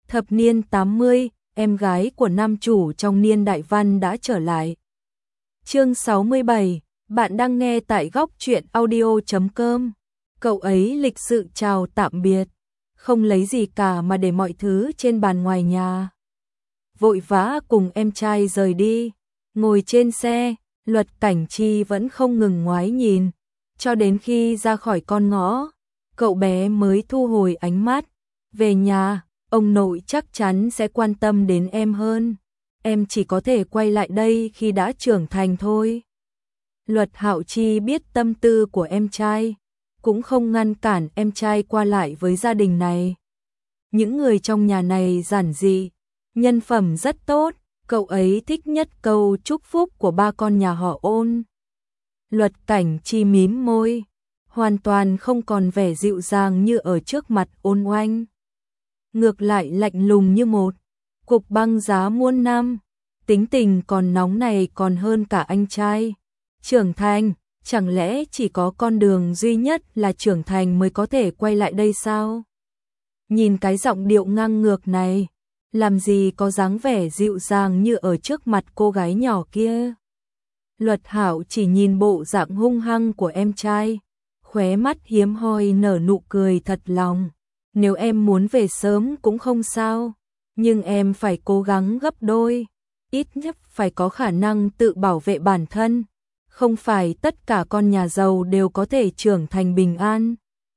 Thập niên 80, em gái của nam chủ trong niên đại văn đã trở lại. Chương 67, bạn đang nghe tại góc truyện audio.com. Cậu ấy lịch sự chào tạm biệt, không lấy gì cả mà để mọi thứ trên bàn ngoài nhà. Vội vã cùng em trai rời đi, ngồi trên xe, Luật Cảnh Chi vẫn không ngừng ngoái nhìn, cho đến khi ra khỏi con ngõ, cậu bé mới thu hồi ánh mắt. Về nhà, ông nội chắc chắn sẽ quan tâm đến em hơn. Em chỉ có thể quay lại đây khi đã trưởng thành thôi. Luật Hạo Chi biết tâm tư của em trai, cũng không ngăn cản em trai qua lại với gia đình này. Những người trong nhà này giản dị, nhân phẩm rất tốt, cậu ấy thích nhất câu chúc phúc của ba con nhà họ Ôn. Luật Cảnh Chi mím môi, hoàn toàn không còn vẻ dịu dàng như ở trước mặt Ôn Oanh. Ngược lại lạnh lùng như một cục băng giá muôn năm, tính tình còn nóng này còn hơn cả anh trai. Trưởng thành, chẳng lẽ chỉ có con đường duy nhất là trưởng thành mới có thể quay lại đây sao? Nhìn cái giọng điệu ngang ngược này, làm gì có dáng vẻ dịu dàng như ở trước mặt cô gái nhỏ kia. Luật Hạo chỉ nhìn bộ dạng hung hăng của em trai, khóe mắt hiếm hoi nở nụ cười thật lòng. Nếu em muốn về sớm cũng không sao, nhưng em phải cố gắng gấp đôi, ít nhất phải có khả năng tự bảo vệ bản thân. Không phải tất cả con nhà giàu đều có thể trưởng thành bình an.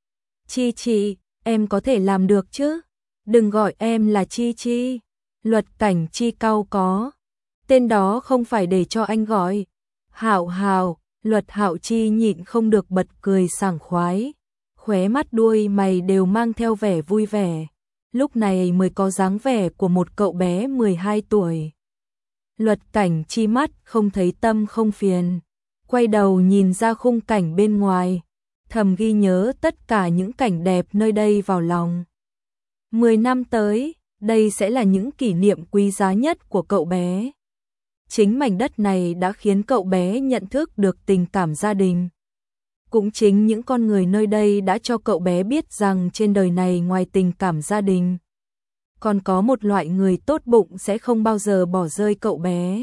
Chi Chi, em có thể làm được chứ? Đừng gọi em là Chi Chi. Luật Cảnh Chi cau có. Tên đó không phải để cho anh gọi. Hạo Hạo, Luật Hạo Chi nhịn không được bật cười sảng khoái. Khóe mắt đuôi mày đều mang theo vẻ vui vẻ. Lúc này mới có dáng vẻ của một cậu bé 12 tuổi. Luật Cảnh Chi mắt không thấy tâm không phiền. Quay đầu nhìn ra khung cảnh bên ngoài, thầm ghi nhớ tất cả những cảnh đẹp nơi đây vào lòng. 10 năm tới, đây sẽ là những kỷ niệm quý giá nhất của cậu bé. Chính mảnh đất này đã khiến cậu bé nhận thức được tình cảm gia đình. Cũng chính những con người nơi đây đã cho cậu bé biết rằng trên đời này ngoài tình cảm gia đình, còn có một loại người tốt bụng sẽ không bao giờ bỏ rơi cậu bé.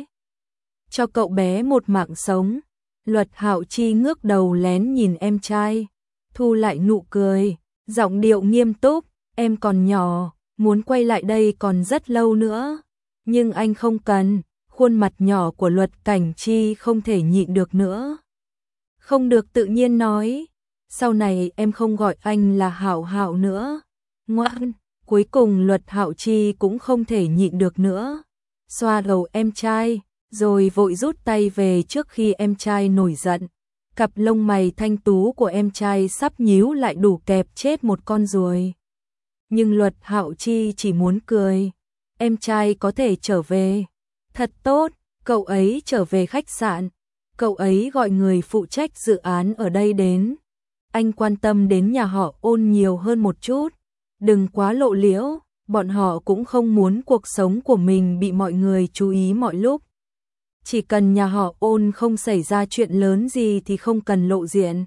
Cho cậu bé một mạng sống. Luật Hạo Chi ngước đầu lén nhìn em trai, thu lại nụ cười, giọng điệu nghiêm túc, em còn nhỏ, muốn quay lại đây còn rất lâu nữa. Nhưng anh không cần, khuôn mặt nhỏ của Luật Cảnh Chi không thể nhịn được nữa. Không được tự nhiên nói, sau này em không gọi anh là Hạo Hạo nữa. Ngoan, cuối cùng Luật Hạo Chi cũng không thể nhịn được nữa. Xoa đầu em trai, rồi vội rút tay về trước khi em trai nổi giận. Cặp lông mày thanh tú của em trai sắp nhíu lại đủ kẹp chết một con ruồi. Nhưng Luật Hạo Chi chỉ muốn cười. Em trai có thể trở về. Thật tốt, cậu ấy trở về khách sạn. Cậu ấy gọi người phụ trách dự án ở đây đến. Anh quan tâm đến nhà họ Ôn nhiều hơn một chút. Đừng quá lộ liễu, bọn họ cũng không muốn cuộc sống của mình bị mọi người chú ý mọi lúc. Chỉ cần nhà họ Ôn không xảy ra chuyện lớn gì thì không cần lộ diện.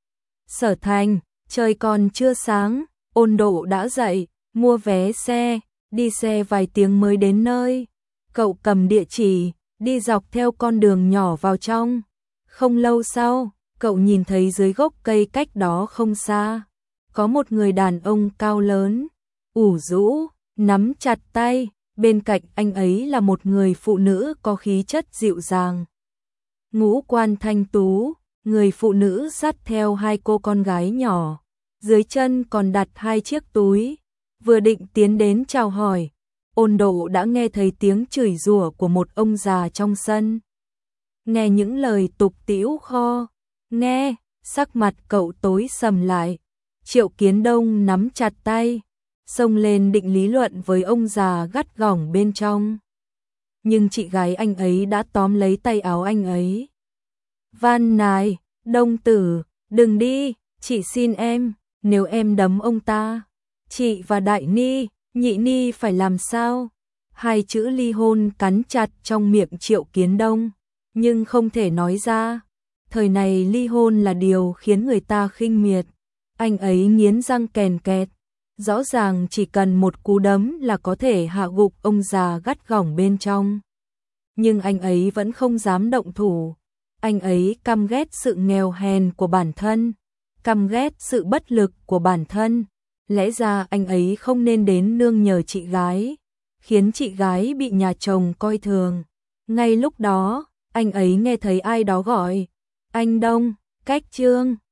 Sở Thành, trời còn chưa sáng, Ôn Độ đã dậy, mua vé xe, đi xe vài tiếng mới đến nơi. Cậu cầm địa chỉ, đi dọc theo con đường nhỏ vào trong. Không lâu sau, cậu nhìn thấy dưới gốc cây cách đó không xa, có một người đàn ông cao lớn, ủ rũ, nắm chặt tay. Bên cạnh anh ấy là một người phụ nữ có khí chất dịu dàng, ngũ quan thanh tú. Người phụ nữ dắt theo hai cô con gái nhỏ, dưới chân còn đặt hai chiếc túi. Vừa định tiến đến chào hỏi, Ôn Độ đã nghe thấy tiếng chửi rủa của một ông già trong sân. Nghe những lời tục tĩu kho, nghe, sắc mặt cậu tối sầm lại. Triệu Kiến Đông nắm chặt tay, xông lên định lý luận với ông già gắt gỏng bên trong. Nhưng chị gái anh ấy đã tóm lấy tay áo anh ấy. Van nài, Đông tử, đừng đi, chị xin em, nếu em đấm ông ta, chị và Đại Ni, Nhị Ni phải làm sao? Hai chữ ly hôn cắn chặt trong miệng Triệu Kiến Đông, nhưng không thể nói ra. Thời này ly hôn là điều khiến người ta khinh miệt. Anh ấy nghiến răng kèn kẹt. Rõ ràng chỉ cần một cú đấm là có thể hạ gục ông già gắt gỏng bên trong. Nhưng anh ấy vẫn không dám động thủ. Anh ấy căm ghét sự nghèo hèn của bản thân, căm ghét sự bất lực của bản thân. Lẽ ra anh ấy không nên đến nương nhờ chị gái, khiến chị gái bị nhà chồng coi thường. Ngay lúc đó, anh ấy nghe thấy ai đó gọi, anh Đông, Cách Trương.